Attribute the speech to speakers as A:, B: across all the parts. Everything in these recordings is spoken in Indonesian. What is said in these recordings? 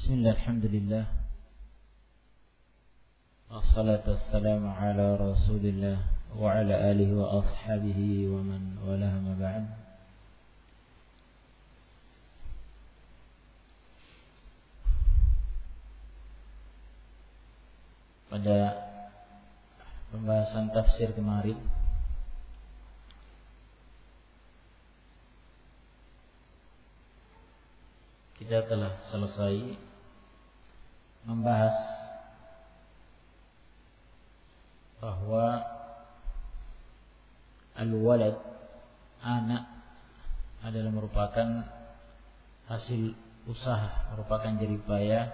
A: Bismillah, alhamdulillah, wassalatu wassalamu ala rasulillah wa ala alihi wa ashabihi wa man walaha ma ba'd. Pada pembahasan tafsir kemarin kita telah selesai membahas bahwa al-walad, anak, adalah merupakan hasil usaha, merupakan jerih payah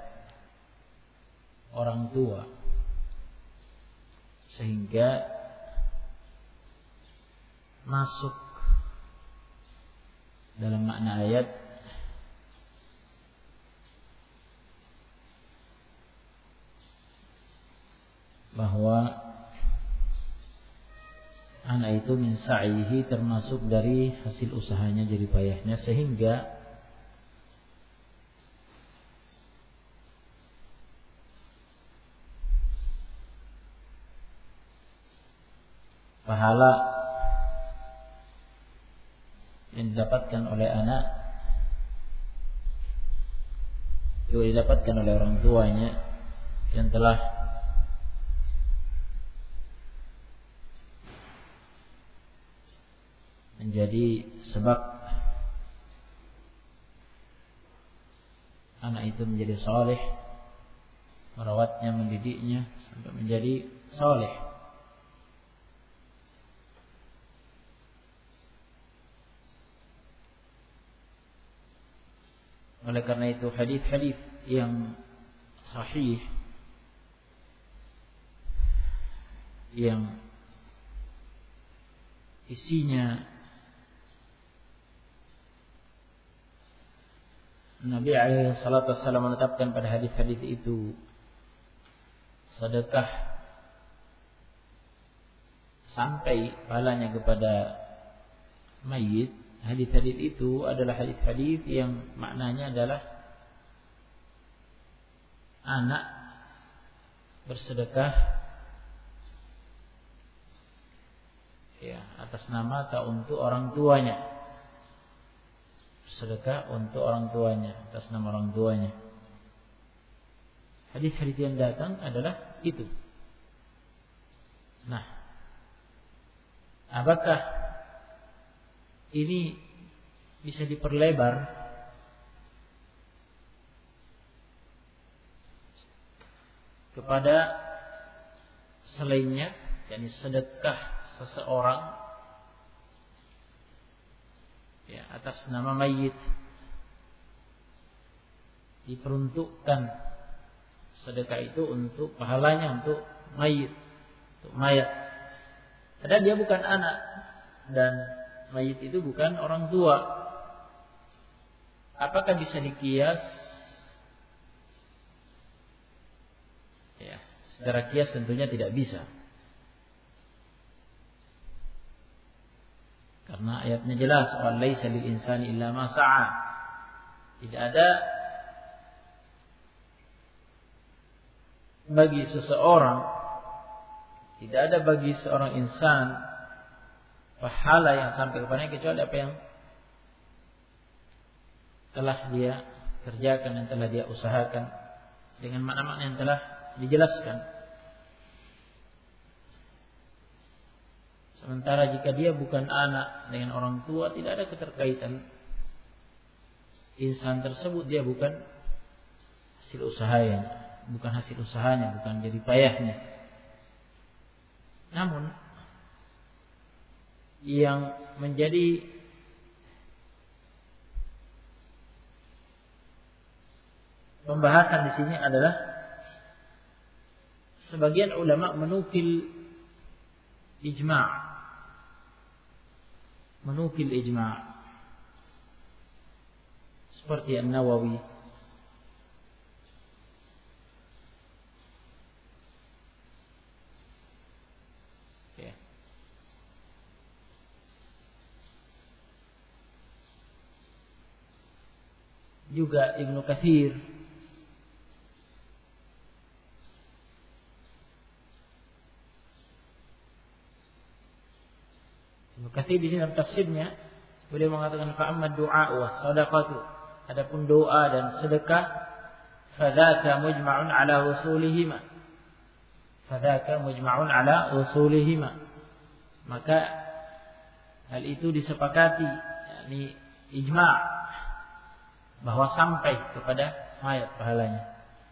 A: orang tua, sehingga masuk dalam makna ayat bahwa anak itu min sa'ihi, termasuk dari hasil usahanya, jerih payahnya, sehingga pahala yang didapatkan oleh anak juga didapatkan oleh orang tuanya yang telah menjadi sebab anak itu menjadi saleh, merawatnya, mendidiknya sampai menjadi saleh. Oleh karena itu hadis-hadis yang sahih yang isinya Nabi alaihi salatu wassalam menetapkan pada hadis-hadis itu sedekah sampai pahalanya kepada mayit. Hadis-hadis itu adalah hadis-hadis yang maknanya adalah anak bersedekah ya atas nama atau untuk orang tuanya, sedekah untuk orang tuanya atas nama orang tuanya. Hadis-hadis yang datang adalah itu. Nah, apakah ini bisa diperlebar kepada selainnya, yakni sedekah seseorang ya atas nama mayit, diperuntukkan sedekah itu untuk pahalanya untuk mayit, untuk mayat, padahal dia bukan anak dan mayit itu bukan orang tua. Apakah bisa dikias? Ya, secara kias tentunya tidak bisa, karena ayatnya jelas, "Walaisa lil insani illa ma sa'a." Tidak ada bagi seseorang, tidak ada bagi seorang insan pahala yang sampai kepadanya kecuali apa yang telah dia kerjakan, yang telah dia usahakan dengan makna-makna yang telah dijelaskan. Sementara jika dia bukan anak dengan orang tua, tidak ada keterkaitan insan tersebut, dia bukan hasil usahanya, bukan hasil usahanya, bukan jerih payahnya. Namun yang menjadi pembahasan di sini adalah sebagian ulama menukil ijma', seperti An-Nawawi ya. Juga Ibnu Katsir Katsir di sini dalam tafsirnya beliau mengatakan fa amma du'a wa shadaqatu, adapun doa dan sedekah fadzaka mujma'un ala usulihima. Fadzaka mujma'un ala usulihima. Maka hal itu disepakati, yakni ijma' bahwa sampai kepada mayat pahalanya.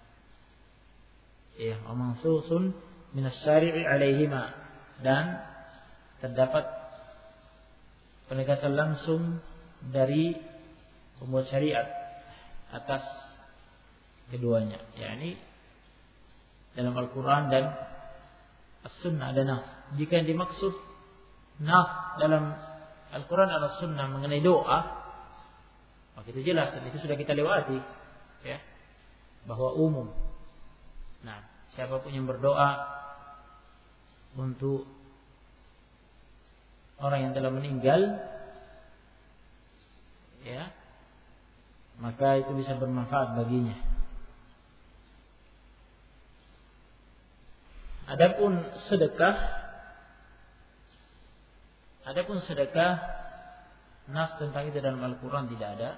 A: Ya, mamsusun minas syari'i alaihima, dan terdapat penegasan langsung dari pembuat syariat atas keduanya, yakni dalam Al-Quran dan As-Sunnah ada nas. Jika yang dimaksud nas dalam Al-Quran dan As-Sunnah mengenai doa, maka itu jelas, dan itu sudah kita lewati, ya, bahwa umum. Nah, siapapun yang berdoa untuk orang yang telah meninggal, ya, maka itu bisa bermanfaat baginya. Adapun sedekah nas tentang itu dalam Al-Quran tidak ada.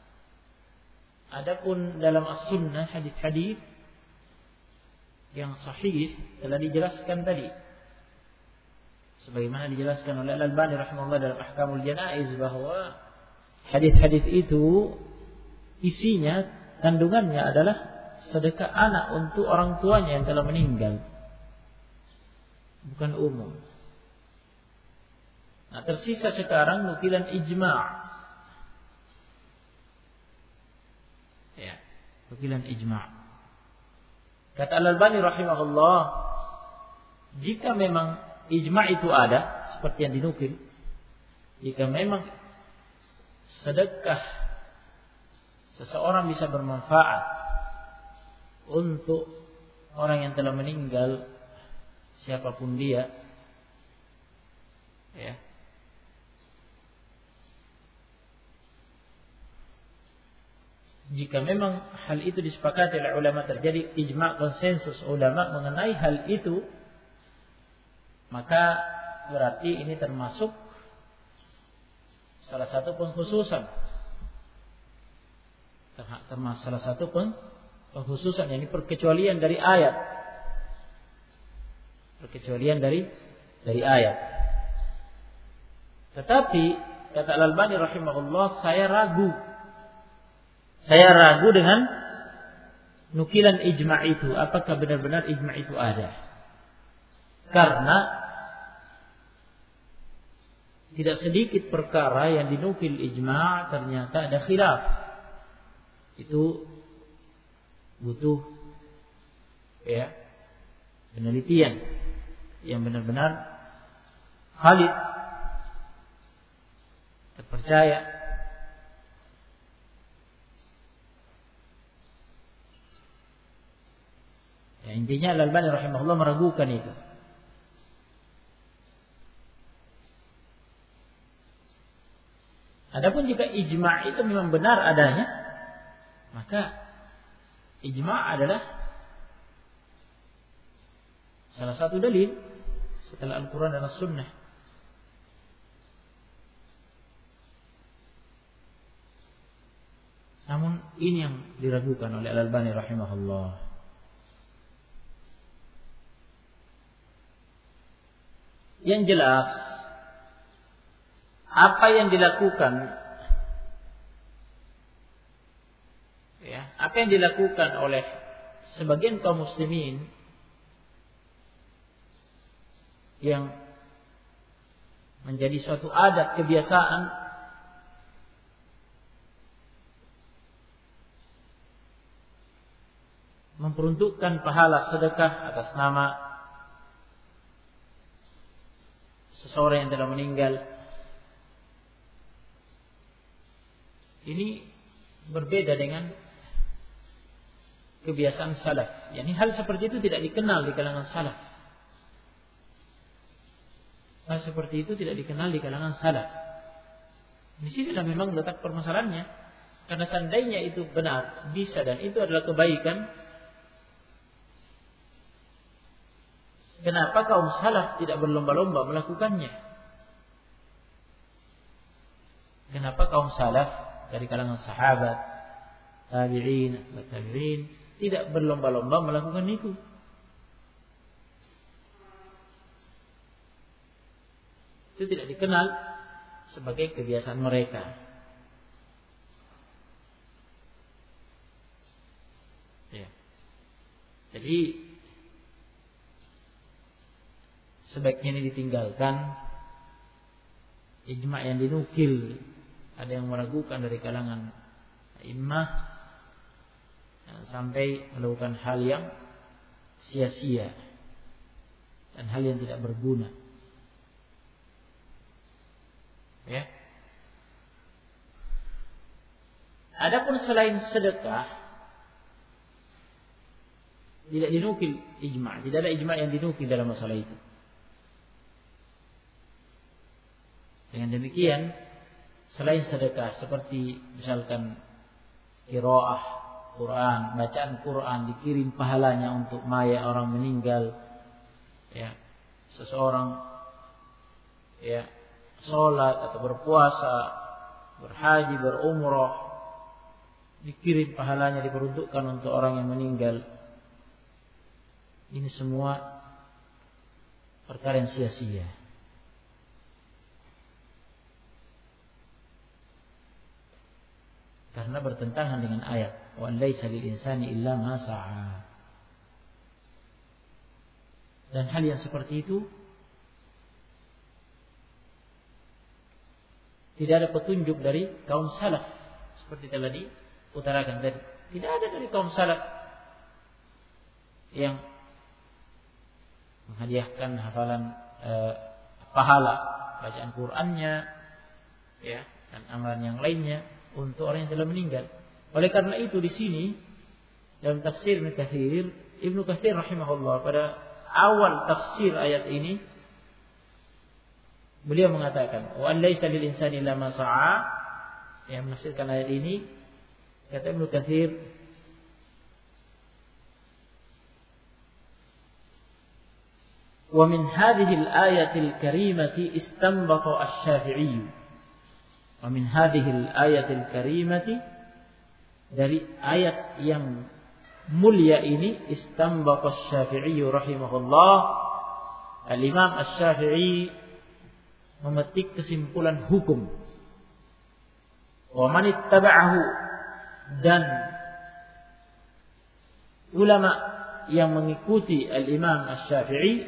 A: Adapun dalam As-Sunnah hadis-hadis yang sahih telah dijelaskan tadi, sebagaimana dijelaskan oleh Al-Albani rahimahullah dalam Ahkamul Janaiz, bahwa hadis-hadis itu isinya, kandungannya adalah sedekah anak untuk orang tuanya yang telah meninggal, bukan umum. Nah, tersisa sekarang nukilan ijma'. Ya, nukilan ijma'. Kata Al-Albani rahimahullah, jika memang ijma' itu ada seperti yang dinukil, jika memang sedekah seseorang bisa bermanfaat untuk orang yang telah meninggal, siapapun dia, ya, jika memang hal itu disepakati oleh ulama, terjadi ijma' konsensus ulama mengenai hal itu, maka berarti ini termasuk salah satu pengkhususan. Termasuk salah satu pengkhususan, yakni perkecualian dari ayat. Perkecualian dari ayat. Tetapi kata Al-Albani rahimahullah, saya ragu dengan nukilan ijma' itu. Apakah benar-benar ijma' itu ada? Karena tidak sedikit perkara yang dinukil ijma' ternyata ada khilaf. Itu butuh, ya, penelitian yang benar-benar valid, terpercaya. Ya, intinya Al-Albani rahimahullah meragukan itu. Adapun jika ijma' itu memang benar adanya, maka ijma' adalah salah satu dalil setelah Al-Quran dan As-Sunnah. Namun ini yang diragukan oleh Al-Albani rahimahullah. Yang jelas, apa yang dilakukan, ya, apa yang dilakukan oleh sebagian kaum muslimin yang menjadi suatu adat kebiasaan, memperuntukkan pahala sedekah atas nama seseorang yang telah meninggal, ini berbeda dengan kebiasaan salaf. Yani hal seperti itu tidak dikenal di kalangan salaf. Hal seperti itu tidak dikenal di kalangan salaf. Di sini memang letak permasalahannya. Karena seandainya itu benar, bisa, dan itu adalah kebaikan, kenapa kaum salaf tidak berlomba-lomba melakukannya? Kenapa kaum salaf dari kalangan sahabat, tabi'in tidak berlomba-lomba melakukan itu? Itu tidak dikenal sebagai kebiasaan mereka. Ya. Jadi sebaiknya ini ditinggalkan. Ijma' yang dinukil, ada yang meragukan dari kalangan imam sampai melakukan hal yang sia-sia dan hal yang tidak berguna. Ya. Adapun selain sedekah tidak dinukil ijma', tidak ada ijma' yang dinukil dalam masalah itu. Dengan demikian, selain sedekah seperti misalkan qiraah Quran, bacaan Quran dikirim pahalanya untuk mayat orang meninggal, ya, seseorang ya sholat atau berpuasa, berhaji, berumrah, dikirim pahalanya, diperuntukkan untuk orang yang meninggal. Ini semua perkara yang sia-sia. Karena bertentangan dengan ayat wa laisa lil insani illa ma sa'a. Dan hal yang seperti itu tidak ada petunjuk dari kaum salaf seperti telah diutarakan tadi. Tidak ada dari kaum salaf yang menghadiahkan hafalan pahala bacaan Qur'annya, ya, dan amalan yang lainnya untuk orang yang telah meninggal. Oleh karena itu di sini dalam tafsir Ibnu Katsir rahimahullah pada awal tafsir ayat ini beliau mengatakan wa laisa lil insani illa ma sa'a, yang menafsirkan ayat ini kata Ibnu Katsir wa min hadhihi al-ayati al-karimati istanbata asy-Syafi'i. Wa min hadhil ayatil karimati, dari ayat yang mulia ini istanbata asy-Syafi'i rahimahullah, al-Imam asy-Syafi'i memetik kesimpulan hukum. Wa man ittaba'ahu, dan ulama yang mengikuti al-Imam asy-Syafi'i,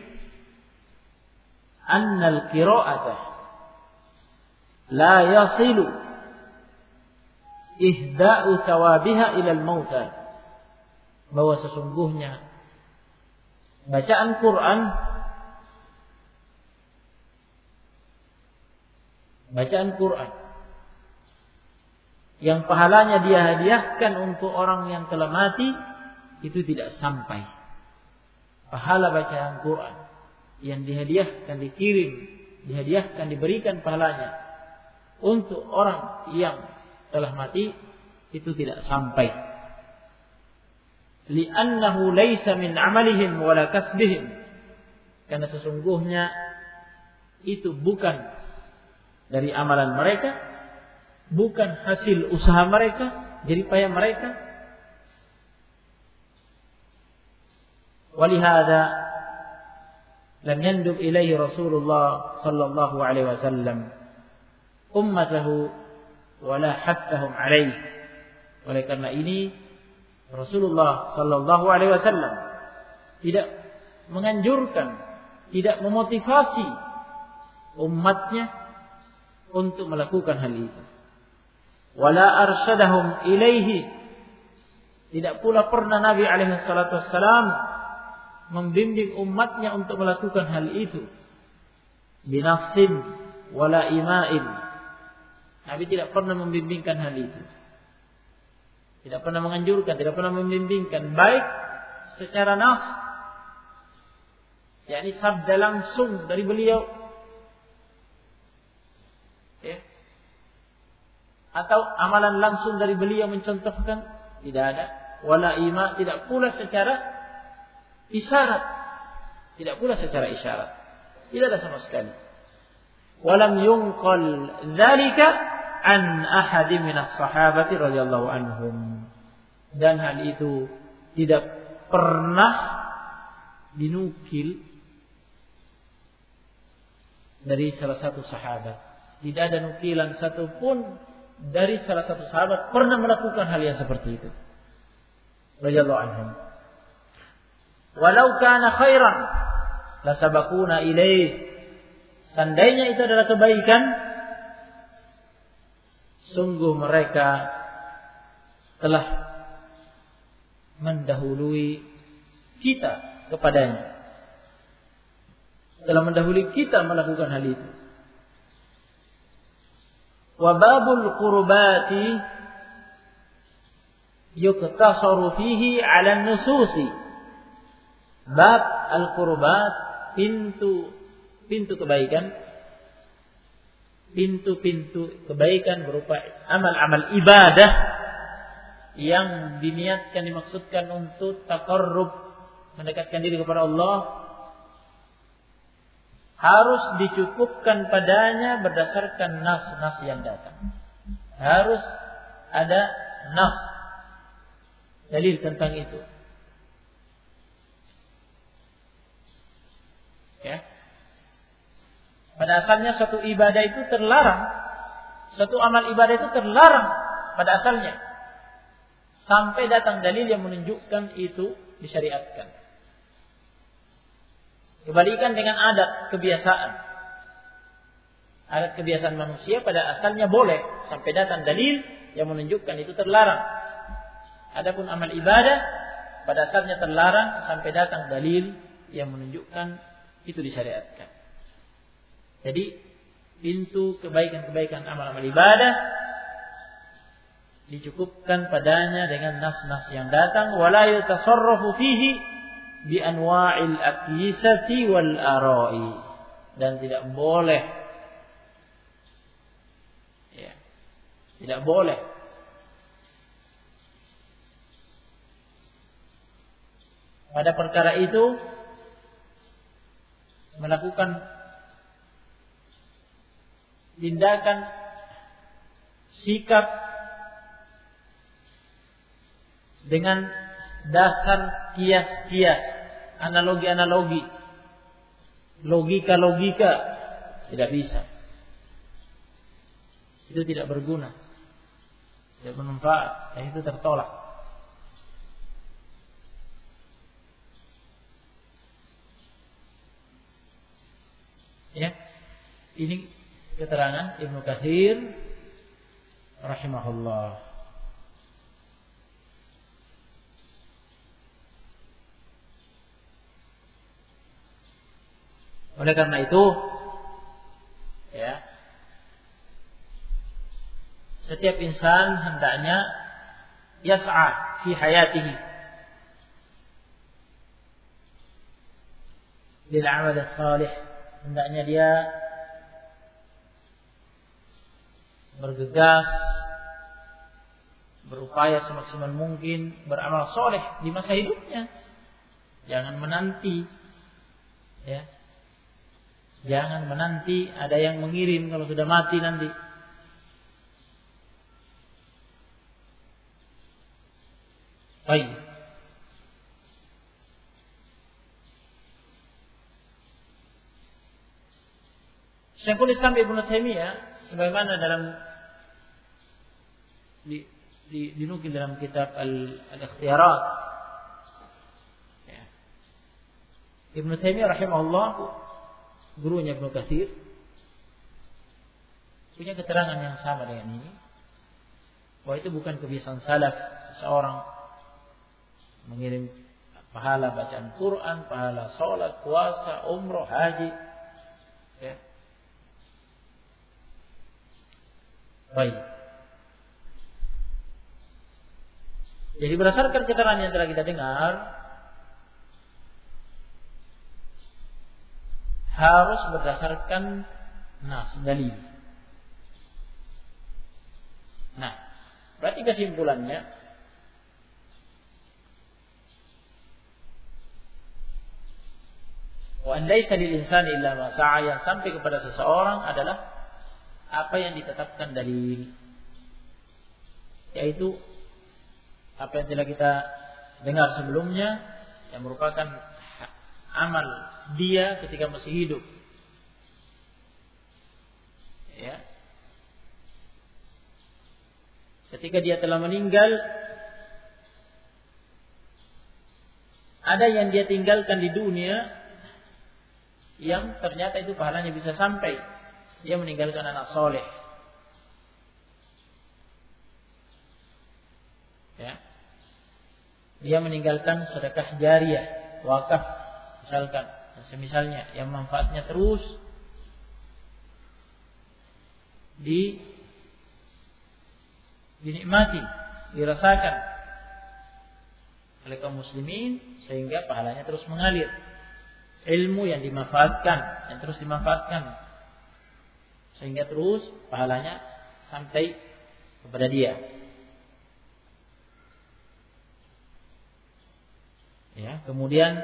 A: anna al-qira'atah la yasilu ihda'u thawabiha ilal mauta, bahwa sesungguhnya bacaan Quran yang pahalanya dia hadiahkan untuk orang yang telah mati itu tidak sampai. Pahala bacaan Quran yang dihadiahkan, dihadiahkan, diberikan pahalanya untuk orang yang telah mati itu tidak sampai. Li'annahu laisa min amalihim wala kasbihim, karena sesungguhnya itu bukan dari amalan mereka, bukan hasil usaha mereka, jerih payah mereka. Walihada lam yandub ilaihi Rasulullah sallallahu alaihi wasallam ummatahu wala hattahum alaih. Oleh karena ini Rasulullah sallallahu alaihi wasallam tidak menganjurkan, tidak memotivasi umatnya untuk melakukan hal itu. Wala arsyadahum ilaihi, tidak pula pernah Nabi alaihi salatu wassalam membimbing umatnya untuk melakukan hal itu. Binafsin wala ima'in, Nabi tidak pernah membimbingkan hal itu. Tidak pernah menganjurkan, tidak pernah membimbingkan, baik secara nas, yakni sabda langsung dari beliau, ya, atau amalan langsung dari beliau mencontohkan, tidak ada. Wala ima, tidak pula secara isyarat, tidak ada sama sekali. Walam yunqal dzalika an ahadi minas sahabati radhiyallahu anhum. Dan hal itu tidak pernah dinukil dari salah satu sahabat. Tidak ada nukilan satupun dari salah satu sahabat pernah melakukan hal yang seperti itu. Radhiyallahu anhum. Walau kana khairan lasabaquna ilaih. Seandainya itu adalah kebaikan, sungguh mereka telah mendahului kita kepadanya. Telah mendahului kita melakukan hal itu. Wa babul qurbati yuktasaru fihi 'ala an-nususi. Bab al-qurbat, pintu kebaikan, pintu-pintu kebaikan berupa amal-amal ibadah yang diniatkan, dimaksudkan untuk taqarrub, mendekatkan diri kepada Allah, harus dicukupkan padanya berdasarkan nas-nas yang datang. Harus ada nas, dalil tentang itu. Ya. Pada asalnya suatu ibadah itu terlarang, suatu amal ibadah itu terlarang pada asalnya, sampai datang dalil yang menunjukkan itu disyariatkan. Kebalikan dengan adat kebiasaan. Adat kebiasaan manusia pada asalnya boleh, sampai datang dalil yang menunjukkan itu terlarang. Adapun amal ibadah pada asalnya terlarang sampai datang dalil yang menunjukkan itu disyariatkan. Jadi pintu kebaikan-kebaikan amal-amal ibadah dicukupkan padanya dengan nas-nas yang datang. Wala yatasarrafu fihi bi anwa'il aqisati wal ara'i. Dan tidak boleh, ya, tidak boleh pada perkara itu melakukan tindakan, sikap dengan dasar kias-kias, analogi-analogi, logika-logika. Tidak bisa. Itu tidak berguna, tidak bermanfaat, dan itu tertolak. Ya, ini keterangan Ibnu Katsir rahimahullah. Oleh karena itu, ya, setiap insan hendaknya yas'a fi hayatihi bil amal salih. Hendaknya dia bergegas, berupaya semaksimal mungkin beramal soleh di masa hidupnya. Jangan menanti, ya, jangan menanti ada yang mengirim kalau sudah mati nanti. Baik. Syekhul Islam Ibnu Taimiyah sebagaimana dalam dinukil dalam kitab Al-Ikhtiyarat, ya. Ibnu Taimiyah rahimahullah, gurunya Ibnu Katsir, punya keterangan yang sama dengan ini, bahwa itu bukan kebiasaan salaf seorang mengirim pahala bacaan Quran, pahala salat, puasa, umroh, haji, ya. Baik. Jadi berdasarkan keterangan yang telah kita dengar, harus berdasarkan nas, dalil. Nah, berarti kesimpulannya, wa an laisa lil insani illa ma sa'a, yang sampai kepada seseorang adalah apa yang ditetapkan dalil, yaitu apa yang telah kita dengar sebelumnya yang merupakan amal dia ketika masih hidup. Ya. Ketika dia telah meninggal, ada yang dia tinggalkan di dunia yang ternyata itu pahalanya bisa sampai. Dia meninggalkan anak soleh. Ya. Dia meninggalkan sedekah jariyah, wakaf misalkan, semisalnya yang manfaatnya terus dinikmati, dirasakan oleh kaum muslimin sehingga pahalanya terus mengalir. Ilmu yang dimanfaatkan, yang terus dimanfaatkan sehingga terus pahalanya sampai kepada dia. Ya, kemudian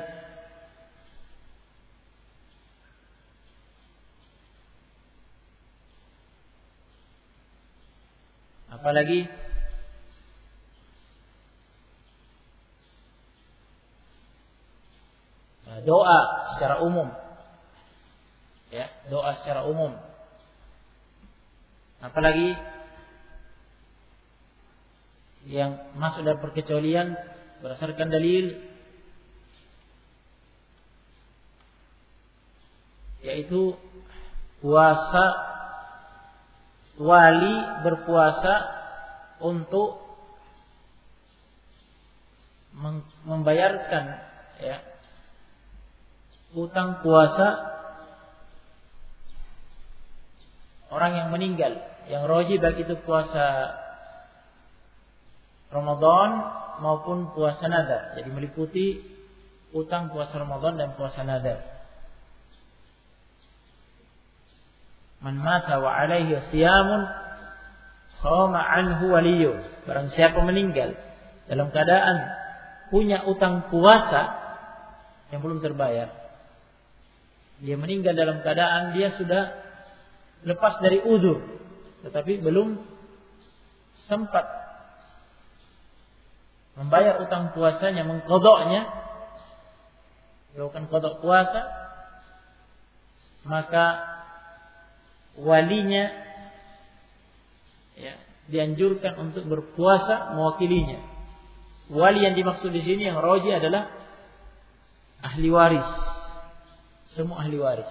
A: apalagi doa secara umum. Ya, doa secara umum. Apalagi yang masuk dalam perkecualian berdasarkan dalil, yaitu puasa, wali berpuasa untuk membayarkan ya utang puasa orang yang meninggal, yang roji baik itu puasa Ramadan maupun puasa nadar. Jadi meliputi utang puasa Ramadan dan puasa nadar. Man mata wa alaihi siyamun shoma anhu waliyyu. Barang siapa meninggal dalam keadaan punya utang puasa yang belum terbayar, dia meninggal dalam keadaan dia sudah lepas dari uzur, tetapi belum sempat membayar utang puasanya, mengqadha'nya, melakukan qadha' puasa, maka walinya ya, dianjurkan untuk berpuasa mewakilinya. Wali yang dimaksud di sini yang roji adalah ahli waris, semua ahli waris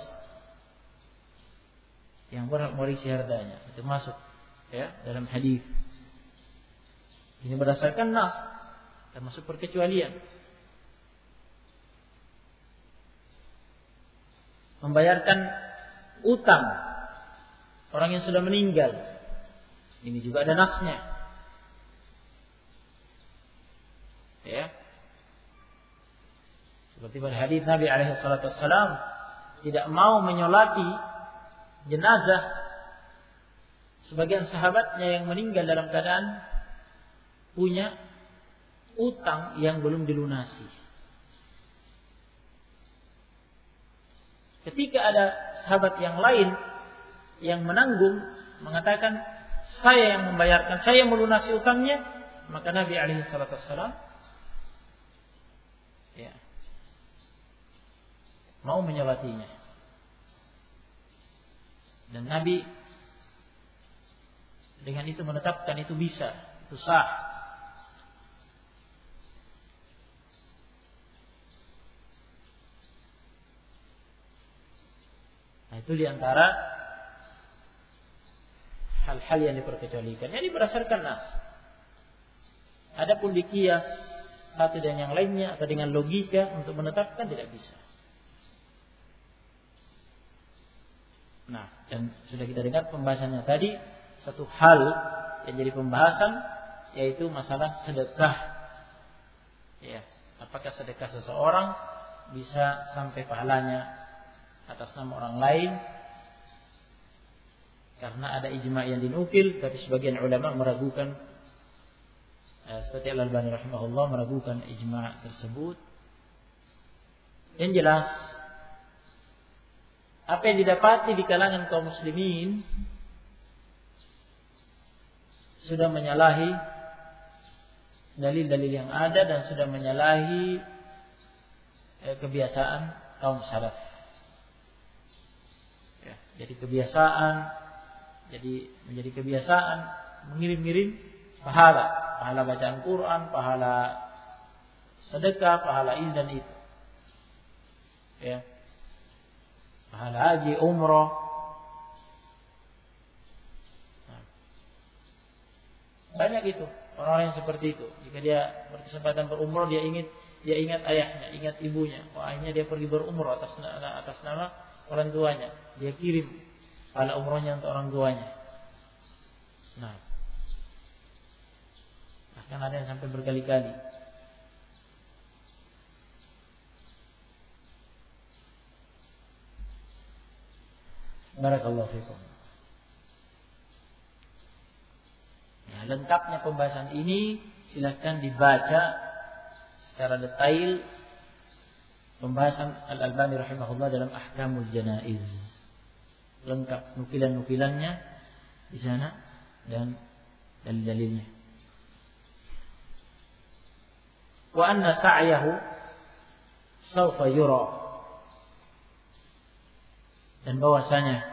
A: yang berhak mewarisi hartanya, itu masuk ya dalam hadis. Ini berdasarkan nas, termasuk perkecualian. Membayarkan utang orang yang sudah meninggal, ini juga ada nasnya. Ya. Seperti pada hadis Nabi alaihi salatu wassalam tidak mau menyolati jenazah sebagian sahabatnya yang meninggal dalam keadaan punya utang yang belum dilunasi. Ketika ada sahabat yang lain yang menanggung, mengatakan saya yang membayarkan, saya yang melunasi utangnya, maka Nabi alaihi salatu wassalam ya, mau menyolatinya. Dan Nabi dengan itu menetapkan itu bisa, itu sah. Nah, itu diantara hal-hal yang diperkecualikan. Ini berdasarkan nas. Adapun dikias satu dan yang lainnya atau dengan logika untuk menetapkan tidak bisa. Nah, dan sudah kita dengar pembahasannya tadi, satu hal yang jadi pembahasan yaitu masalah sedekah. Ya, apakah sedekah seseorang bisa sampai pahalanya atas nama orang lain? Karena ada ijma' yang dinukil, tapi sebagian ulama meragukan, seperti Al-Albani rahimahullah meragukan ijma' tersebut. Yang jelas, apa yang didapati di kalangan kaum muslimin sudah menyalahi dalil-dalil yang ada dan sudah menyalahi kebiasaan kaum salaf. Ya, jadi menjadi kebiasaan mengirim-ngirim pahala bacaan Quran, pahala sedekah, pahala ini dan itu. Ya. Pahala haji, umroh. Nah, banyak itu orang-orang yang seperti itu. Jika dia berkesempatan berumroh, dia ingat ayahnya, ingat ibunya. Wah, akhirnya dia pergi berumroh atas nama orang tuanya. Dia kirim pahala umrohnya untuk orang tuanya. Nah, bahkan ada yang sampai berkali-kali. Barakallahu fikum. Ya, lengkapnya pembahasan ini silakan dibaca secara detail pembahasan Al-Albani rahimahullah dalam Ahkamul Janaiz. Lengkap nukilan-nukilannya di sana dan dalil-dalilnya. Wa anna sa'yahu sawfa yura, dan bahwasanya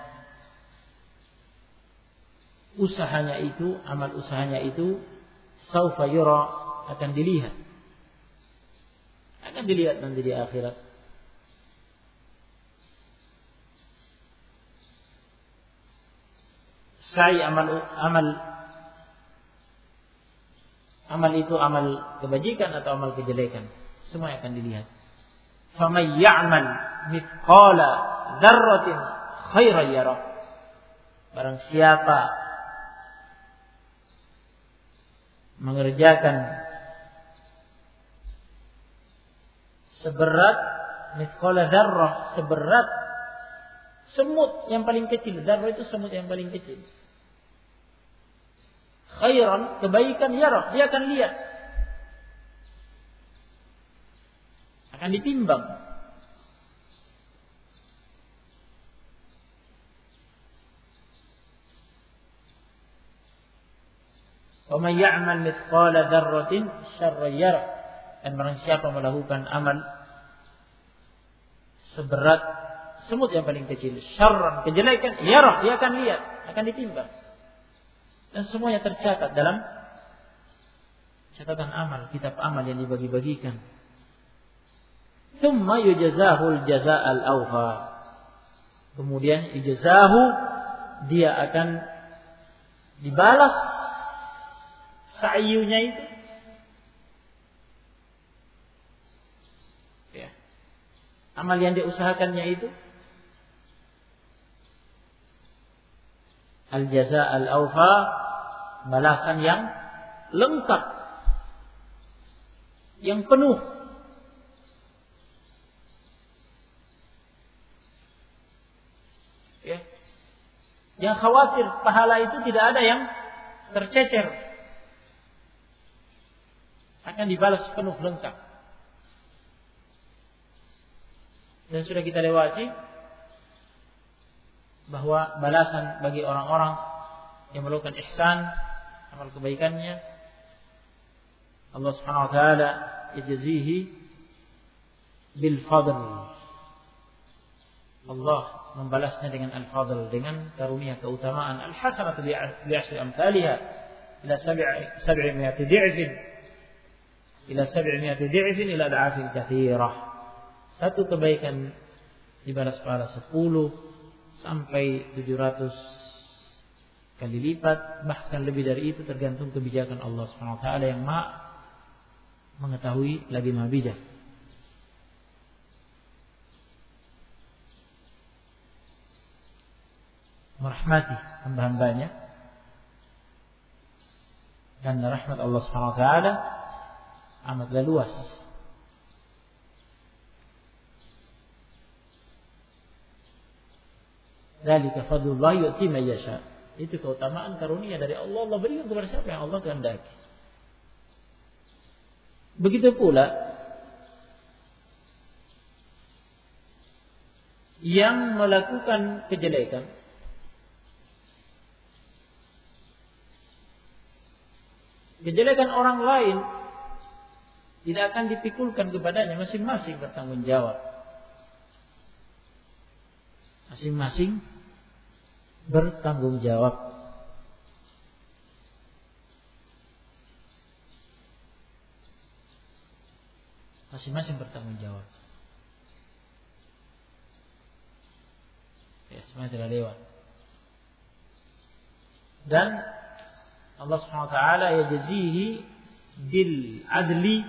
A: usahanya itu, amal usahanya itu sawfa yura, akan dilihat nanti di akhirat. Sa'i amal itu amal kebajikan atau amal kejelekan, semua akan dilihat. Faman ya'mal mithqala dzarratin khairan yarah. Barang siapa mengerjakan seberat mithqala dzarrah, seberat semut yang paling kecil. Dzarrah itu semut yang paling kecil. Khairan, kebaikan, yarah, dia akan lihat. Akan ditimbang. Wa may ya'mal mithqala dzarratin syarran yarah. Dan barang siapa melakukan amal seberat semut yang paling kecil, syarran, kejelekan, yarah, dia akan lihat, akan ditimbang. Dan semuanya tercatat dalam catatan amal, kitab amal yang dibagi-bagikan. Tsumma yujzahul jazaa'al awfa. Kemudian yujzahu, dia akan dibalas sa'yunya itu. Ya. Amal yang diusahakannya itu al-jaza' al-awfa, balasan yang lengkap, yang penuh. Ya. Yang khawatir pahala itu tidak ada yang tercecer, akan dibalas penuh lengkap. Dan sudah kita lewati bahwa balasan bagi orang-orang yang melakukan ihsan, amal kebaikannya, Allah Subhanahu wa taala yajzihi bil fadl. Allah membalasnya dengan al-fadl, dengan karunia keutamaan. Al-hasanatu bi 'ashri amsalha ila 700 di'fin ila 700 di'fin ila ad'afin katsirah. Satu kebaikan dibalas pahala 10 sampai 700 kali lipat, bahkan lebih dari itu, tergantung kebijakan Allah Subhanahu wa taala yang Maha mengetahui lagi Maha bijak. Merahmati hamba-hambanya, dan rahmat Allah Subhanahu wa taala amatlah luas. Dzalika fadlullah yu'ti man yasha. Itu keutamaan karunia dari Allah. Allah berikan kepada siapa yang Allah kehendaki. Begitu pula yang melakukan kejelekan, Kejelekan orang lain tidak akan dipikulkan kepadanya, masing-masing bertanggung jawab. Masing-masing bertanggung jawab. Masing-masing bertanggung jawab. Ya, semuanya tidak lewat. Dan Allah Subhanahu wa taala yajzihi bil adli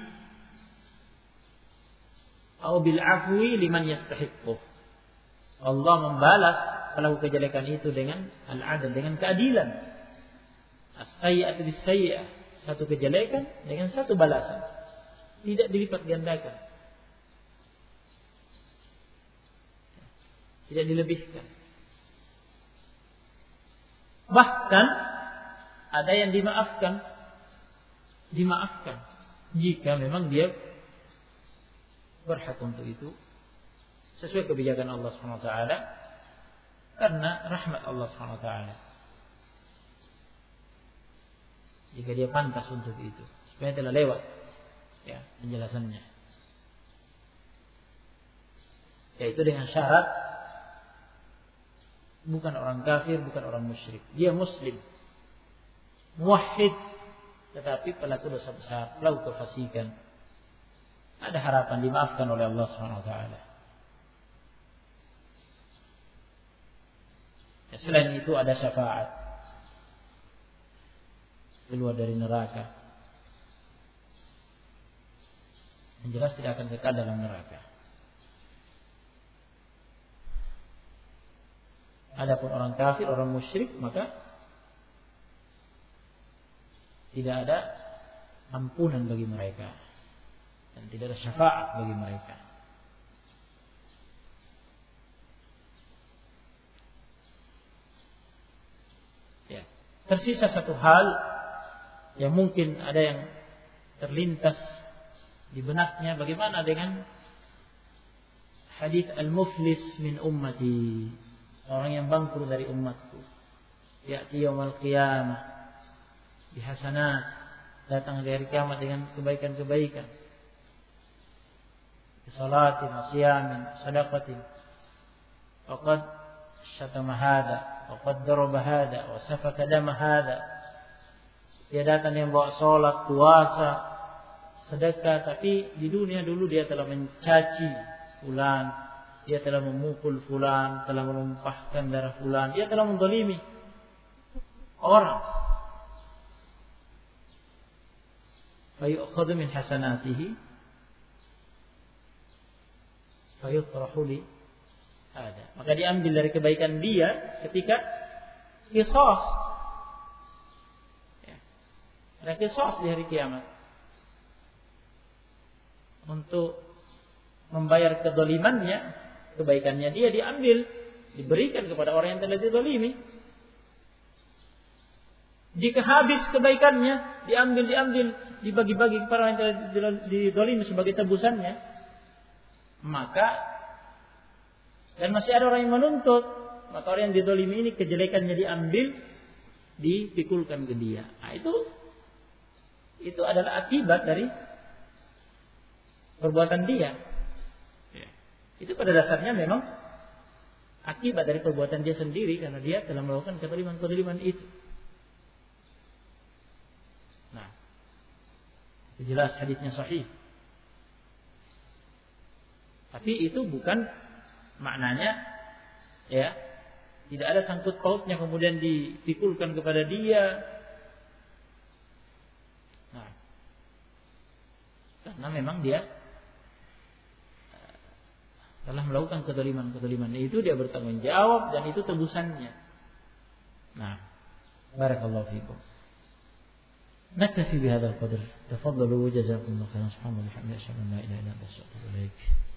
A: atau bil afwi liman yastahiqquh. Allah membalas pelaku kejelekan itu dengan al-adl, dengan keadilan. As-sayyi'atu bis-sayyi'ah, satu kejelekan dengan satu balasan. Tidak dilipat gandakan. Tidak dilebihkan. Bahkan ada yang dimaafkan jika memang dia berhak untuk itu sesuai kebijakan Allah Subhanahu wa taala, karena rahmat Allah Subhanahu wa taala. Jika dia pantas untuk itu, supaya telah lewat ya penjelasannya. Yaitu dengan syarat bukan orang kafir, bukan orang musyrik. Dia muslim, muwahhid, tetapi pelaku dosa besar, pelaku kefasikan. Ada harapan dimaafkan oleh Allah Subhanahu wa taala. Ya, selain itu ada syafaat keluar dari neraka. Yang jelas tidak akan kekal dalam neraka. Adapun orang kafir, orang musyrik, maka tidak ada ampunan bagi mereka dan tidak ada syafaat bagi mereka. Ya. Tersisa satu hal yang mungkin ada yang terlintas di benaknya, bagaimana dengan hadis al-muflis min ummati, orang yang bangkrut dari umatku. Ya'ti yaumil qiyamah bihasanat, datang di hari kiamat dengan kebaikan-kebaikan. Salatin, siyamin, sadaqatin. Faqad syatama hadza, faqad daraba hadza, wa safaka dama hadza. Dia datang yang bawa salat, puasa, sedekah, tapi di dunia dulu dia telah mencaci fulan, dia telah memukul fulan, telah menumpahkan darah fulan, dia telah menzalimi orang. Fayu'khadhu min hasanatihi fayutrahu li hada. Maka diambil dari kebaikan dia ketika qisas. Ya. Ada qisas di hari kiamat. Untuk membayar kedolimannya, kebaikannya dia diambil, diberikan kepada orang yang telah didolimi. Jika habis kebaikannya, diambil, dibagi-bagi kepada orang yang telah didolimi sebagai tebusannya, maka dan masih ada orang yang menuntut, maka orang yang didolimi ini kejelekannya diambil, dipikulkan ke dia. Nah, itu adalah akibat dari perbuatan dia. Itu pada dasarnya memang akibat dari perbuatan dia sendiri, karena dia telah melakukan kedoliman itu. Nah, itu jelas hadisnya sahih. Tapi itu bukan maknanya ya tidak ada sangkut pautnya kemudian dipikulkan kepada dia. Nah, karena memang dia telah melakukan kedoliman itu, dia bertanggung jawab dan itu tebusannya. Nah, barakallahu fikum. Naktafi bihadzal qadr. Tafaddalu wa jazakumullahu khairan. Subhanallah wa bihamdihi asyhadu an la ilaha illa anta astaghfiruka wa atubu ilaik.